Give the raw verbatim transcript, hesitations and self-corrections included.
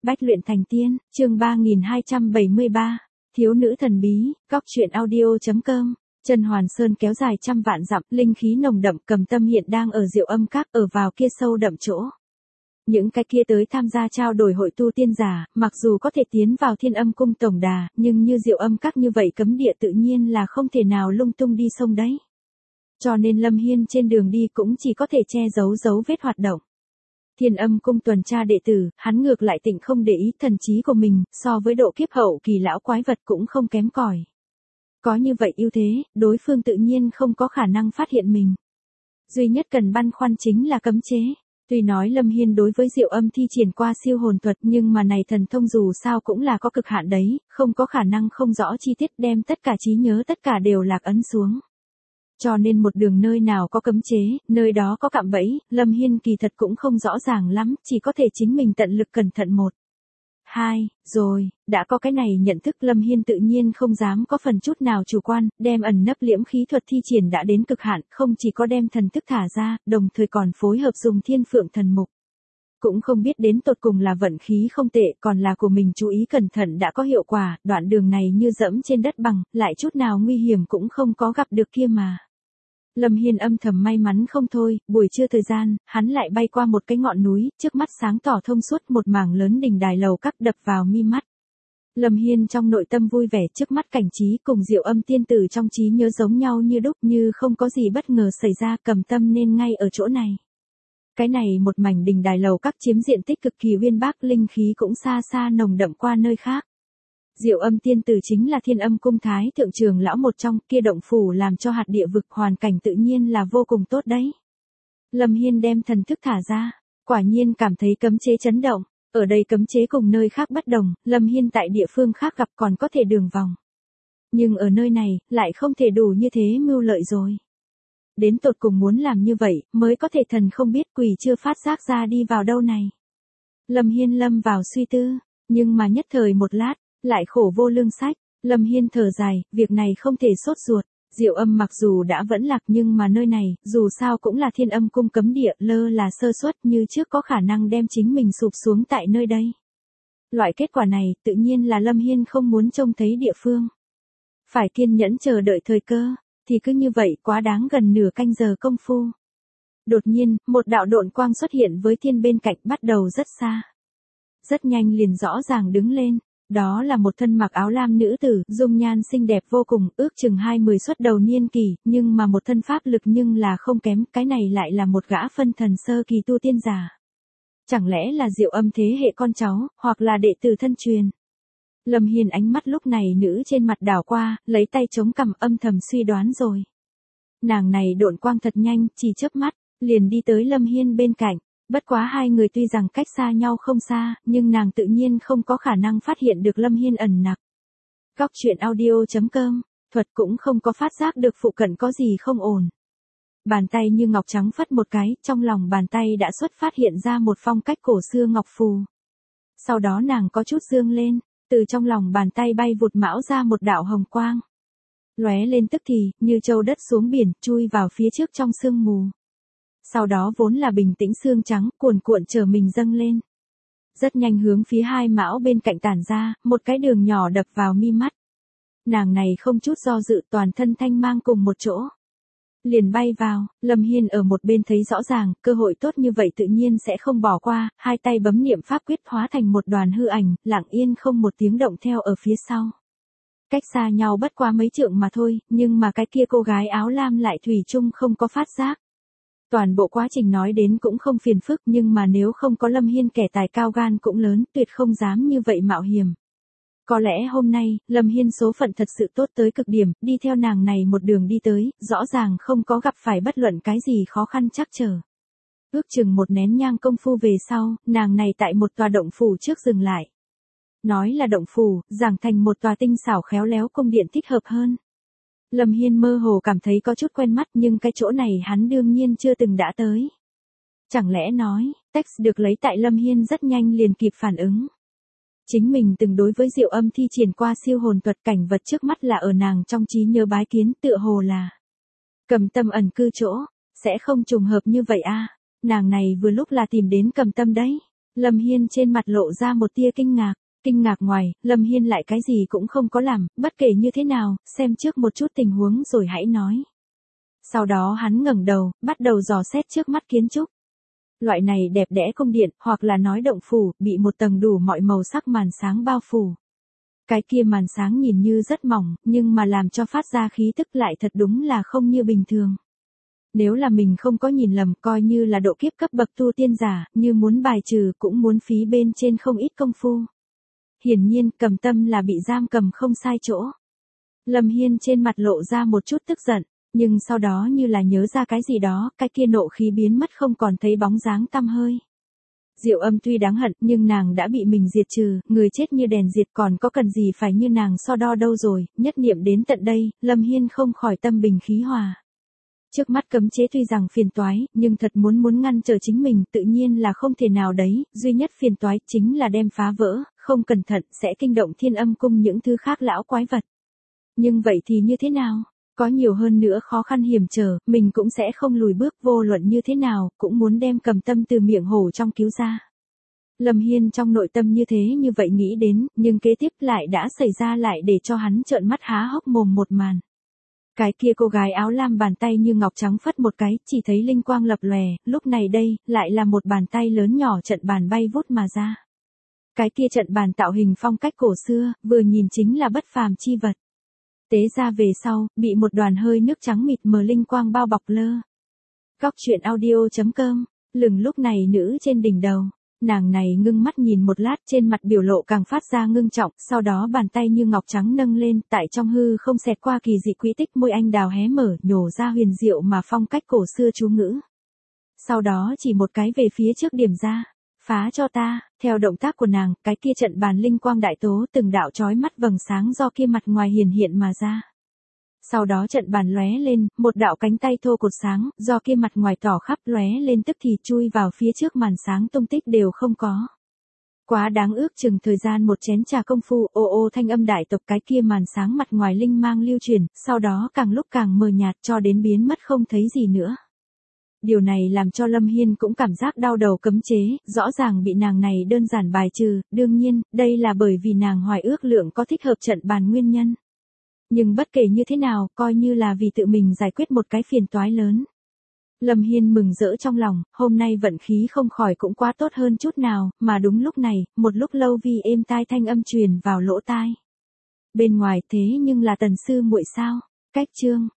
Bách luyện thành tiên, chương ba nghìn hai trăm bảy mươi ba, thiếu nữ thần bí, góc truyện audio.com. Trần Hoàn Sơn kéo dài trăm vạn dặm, linh khí nồng đậm, Cầm Tâm hiện đang ở Diệu Âm Các, ở vào kia sâu đậm chỗ. Những cái kia tới tham gia trao đổi hội tu tiên giả, mặc dù có thể tiến vào Thiên Âm Cung tổng đà, nhưng như Diệu Âm Các như vậy cấm địa tự nhiên là không thể nào lung tung đi sông đấy. Cho nên Lâm Hiên trên đường đi cũng chỉ có thể che giấu dấu vết hoạt động. Thiên Âm Cung tuần tra đệ tử, hắn ngược lại tịnh không để ý, thần trí của mình, so với độ kiếp hậu kỳ lão quái vật cũng không kém cỏi. Có như vậy ưu thế, đối phương tự nhiên không có khả năng phát hiện mình. Duy nhất cần băn khoăn chính là cấm chế. Tuy nói Lâm Hiên đối với Diệu Âm thi triển qua siêu hồn thuật, nhưng mà này thần thông dù sao cũng là có cực hạn đấy, không có khả năng không rõ chi tiết đem tất cả trí nhớ tất cả đều lạc ấn xuống. Cho nên một đường nơi nào có cấm chế, nơi đó có cạm bẫy, Lâm Hiên kỳ thật cũng không rõ ràng lắm, chỉ có thể chính mình tận lực cẩn thận một. Hai, rồi, đã có cái này nhận thức, Lâm Hiên tự nhiên không dám có phần chút nào chủ quan, đem ẩn nấp liễm khí thuật thi triển đã đến cực hạn, không chỉ có đem thần thức thả ra, đồng thời còn phối hợp dùng Thiên Phượng thần mục. Cũng không biết đến tột cùng là vận khí không tệ, còn là của mình chú ý cẩn thận đã có hiệu quả, đoạn đường này như dẫm trên đất bằng, lại chút nào nguy hiểm cũng không có gặp được kia mà. Lâm Hiên âm thầm may mắn không thôi, buổi trưa thời gian, hắn lại bay qua một cái ngọn núi, trước mắt sáng tỏ thông suốt, một mảng lớn đỉnh đài lầu các đập vào mi mắt. Lâm Hiên trong nội tâm vui vẻ, trước mắt cảnh trí cùng Diệu Âm tiên tử trong trí nhớ giống nhau như đúc, như không có gì bất ngờ xảy ra, Cầm Tâm nên ngay ở chỗ này. Cái này một mảnh đỉnh đài lầu các chiếm diện tích cực kỳ uyên bác, linh khí cũng xa xa nồng đậm qua nơi khác. Diệu Âm tiên tử chính là Thiên Âm Cung thái thượng trưởng lão một trong, kia động phủ làm cho hạt địa vực hoàn cảnh tự nhiên là vô cùng tốt đấy. Lâm Hiên đem thần thức thả ra, quả nhiên cảm thấy cấm chế chấn động, ở đây cấm chế cùng nơi khác bất đồng, Lâm Hiên tại địa phương khác gặp còn có thể đường vòng. Nhưng ở nơi này, lại không thể đủ như thế mưu lợi rồi. Đến tột cùng muốn làm như vậy, mới có thể thần không biết quỷ chưa phát giác ra đi vào đâu này. Lâm Hiên lâm vào suy tư, nhưng mà nhất thời một lát, lại khổ vô lương sách, Lâm Hiên thở dài, việc này không thể sốt ruột, Diệu Âm mặc dù đã vẫn lạc nhưng mà nơi này, dù sao cũng là Thiên Âm Cung cấm địa, lơ là sơ suất như trước có khả năng đem chính mình sụp xuống tại nơi đây. Loại kết quả này, tự nhiên là Lâm Hiên không muốn trông thấy địa phương. Phải kiên nhẫn chờ đợi thời cơ, thì cứ như vậy quá đáng gần nửa canh giờ công phu. Đột nhiên, một đạo độn quang xuất hiện với thiên bên cạnh, bắt đầu rất xa. Rất nhanh liền rõ ràng đứng lên. Đó là một thân mặc áo lam nữ tử, dung nhan xinh đẹp vô cùng, ước chừng hai mươi xuất đầu niên kỳ, nhưng mà một thân pháp lực nhưng là không kém, cái này lại là một gã phân thần sơ kỳ tu tiên giả. Chẳng lẽ là Diệu Âm thế hệ con cháu, hoặc là đệ tử thân truyền? Lâm Hiên ánh mắt lúc này nữ trên mặt đảo qua, lấy tay chống cằm âm thầm suy đoán rồi. Nàng này độn quang thật nhanh, chỉ chớp mắt, liền đi tới Lâm Hiên bên cạnh. Bất quá hai người tuy rằng cách xa nhau không xa, nhưng nàng tự nhiên không có khả năng phát hiện được Lâm Hiên ẩn nặc. Góc truyện audio.com, thuật cũng không có phát giác được phụ cận có gì không ổn. Bàn tay như ngọc trắng phất một cái, trong lòng bàn tay đã xuất phát hiện ra một phong cách cổ xưa ngọc phù. Sau đó nàng có chút dương lên, từ trong lòng bàn tay bay vụt mão ra một đạo hồng quang. Lóe lên tức thì, như châu đất xuống biển, chui vào phía trước trong sương mù. Sau đó vốn là bình tĩnh xương trắng, cuồn cuộn trở mình dâng lên. Rất nhanh hướng phía hai mão bên cạnh tản ra, một cái đường nhỏ đập vào mi mắt. Nàng này không chút do dự, toàn thân thanh mang cùng một chỗ. Liền bay vào, Lâm Hiên ở một bên thấy rõ ràng, cơ hội tốt như vậy tự nhiên sẽ không bỏ qua, hai tay bấm niệm pháp quyết hóa thành một đoàn hư ảnh, lặng yên không một tiếng động theo ở phía sau. Cách xa nhau bất quá mấy trượng mà thôi, nhưng mà cái kia cô gái áo lam lại thủy chung không có phát giác. Toàn bộ quá trình nói đến cũng không phiền phức, nhưng mà nếu không có Lâm Hiên kẻ tài cao gan cũng lớn, tuyệt không dám như vậy mạo hiểm. Có lẽ hôm nay, Lâm Hiên số phận thật sự tốt tới cực điểm, đi theo nàng này một đường đi tới, rõ ràng không có gặp phải bất luận cái gì khó khăn trắc trở. Ước chừng một nén nhang công phu về sau, nàng này tại một tòa động phủ trước dừng lại. Nói là động phủ, giảng thành một tòa tinh xảo khéo léo cung điện thích hợp hơn. Lâm Hiên mơ hồ cảm thấy có chút quen mắt, nhưng cái chỗ này hắn đương nhiên chưa từng đã tới. Chẳng lẽ nói, text được lấy tại Lâm Hiên rất nhanh liền kịp phản ứng. Chính mình từng đối với Diệu Âm thi triển qua siêu hồn thuật, cảnh vật trước mắt là ở nàng trong trí nhớ bái kiến, tựa hồ là Cầm Tâm ẩn cư chỗ, sẽ không trùng hợp như vậy a. Nàng này vừa lúc là tìm đến Cầm Tâm đấy. Lâm Hiên trên mặt lộ ra một tia kinh ngạc. Kinh ngạc ngoài, Lâm Hiên lại cái gì cũng không có làm, bất kể như thế nào, xem trước một chút tình huống rồi hãy nói. Sau đó hắn ngẩng đầu, bắt đầu dò xét trước mắt kiến trúc. Loại này đẹp đẽ cung điện, hoặc là nói động phủ, bị một tầng đủ mọi màu sắc màn sáng bao phủ. Cái kia màn sáng nhìn như rất mỏng, nhưng mà làm cho phát ra khí tức lại thật đúng là không như bình thường. Nếu là mình không có nhìn lầm, coi như là độ kiếp cấp bậc tu tiên giả, như muốn bài trừ cũng muốn phí bên trên không ít công phu. Hiển nhiên, Cầm Tâm là bị giam cầm không sai chỗ. Lâm Hiên trên mặt lộ ra một chút tức giận, nhưng sau đó như là nhớ ra cái gì đó, cái kia nộ khí biến mất không còn thấy bóng dáng tăm hơi. Diệu Âm tuy đáng hận, nhưng nàng đã bị mình diệt trừ, người chết như đèn diệt, còn có cần gì phải như nàng so đo đâu rồi, nhất niệm đến tận đây, Lâm Hiên không khỏi tâm bình khí hòa. Trước mắt cấm chế tuy rằng phiền toái, nhưng thật muốn muốn ngăn trở chính mình tự nhiên là không thể nào đấy, duy nhất phiền toái chính là đem phá vỡ, không cẩn thận sẽ kinh động Thiên Âm cung những thứ khác lão quái vật. Nhưng vậy thì như thế nào? Có nhiều hơn nữa khó khăn hiểm trở, mình cũng sẽ không lùi bước, vô luận như thế nào, cũng muốn đem Cầm Tâm từ miệng hổ trong cứu ra. Lâm Hiên trong nội tâm như thế như vậy nghĩ đến, nhưng kế tiếp lại đã xảy ra lại để cho hắn trợn mắt há hốc mồm một màn. Cái kia cô gái áo lam bàn tay như ngọc trắng phất một cái, chỉ thấy linh quang lập lòe, lúc này đây, lại là một bàn tay lớn nhỏ trận bàn bay vút mà ra. Cái kia trận bàn tạo hình phong cách cổ xưa, vừa nhìn chính là bất phàm chi vật. Tế ra về sau, bị một đoàn hơi nước trắng mịt mờ linh quang bao bọc lơ. Góc truyện audio chấm com, lừng lúc này nữ trên đỉnh đầu. Nàng này ngưng mắt nhìn một lát, trên mặt biểu lộ càng phát ra ngưng trọng, sau đó bàn tay như ngọc trắng nâng lên, tại trong hư không xẹt qua kỳ dị quỹ tích, môi anh đào hé mở, nhổ ra huyền diệu mà phong cách cổ xưa chú ngữ. Sau đó chỉ một cái về phía trước điểm ra, phá cho ta, theo động tác của nàng, cái kia trận bàn linh quang đại tố từng đạo chói mắt vầng sáng do kia mặt ngoài hiển hiện mà ra. Sau đó trận bàn lóe lên, một đạo cánh tay thô cột sáng, do kia mặt ngoài tỏ khắp lóe lên tức thì chui vào phía trước màn sáng, tung tích đều không có. Quá đáng, ước chừng thời gian một chén trà công phu, ô ô thanh âm đại tộc, cái kia màn sáng mặt ngoài linh mang lưu truyền, sau đó càng lúc càng mờ nhạt cho đến biến mất không thấy gì nữa. Điều này làm cho Lâm Hiên cũng cảm giác đau đầu, cấm chế, rõ ràng bị nàng này đơn giản bài trừ, đương nhiên, đây là bởi vì nàng hoài ước lượng có thích hợp trận bàn nguyên nhân. Nhưng bất kể như thế nào, coi như là vì tự mình giải quyết một cái phiền toái lớn. Lâm Hiên mừng rỡ trong lòng, hôm nay vận khí không khỏi cũng quá tốt hơn chút nào, mà đúng lúc này, một lúc lâu vi êm tai thanh âm truyền vào lỗ tai. Bên ngoài thế nhưng là Tần sư muội sao? Cách chương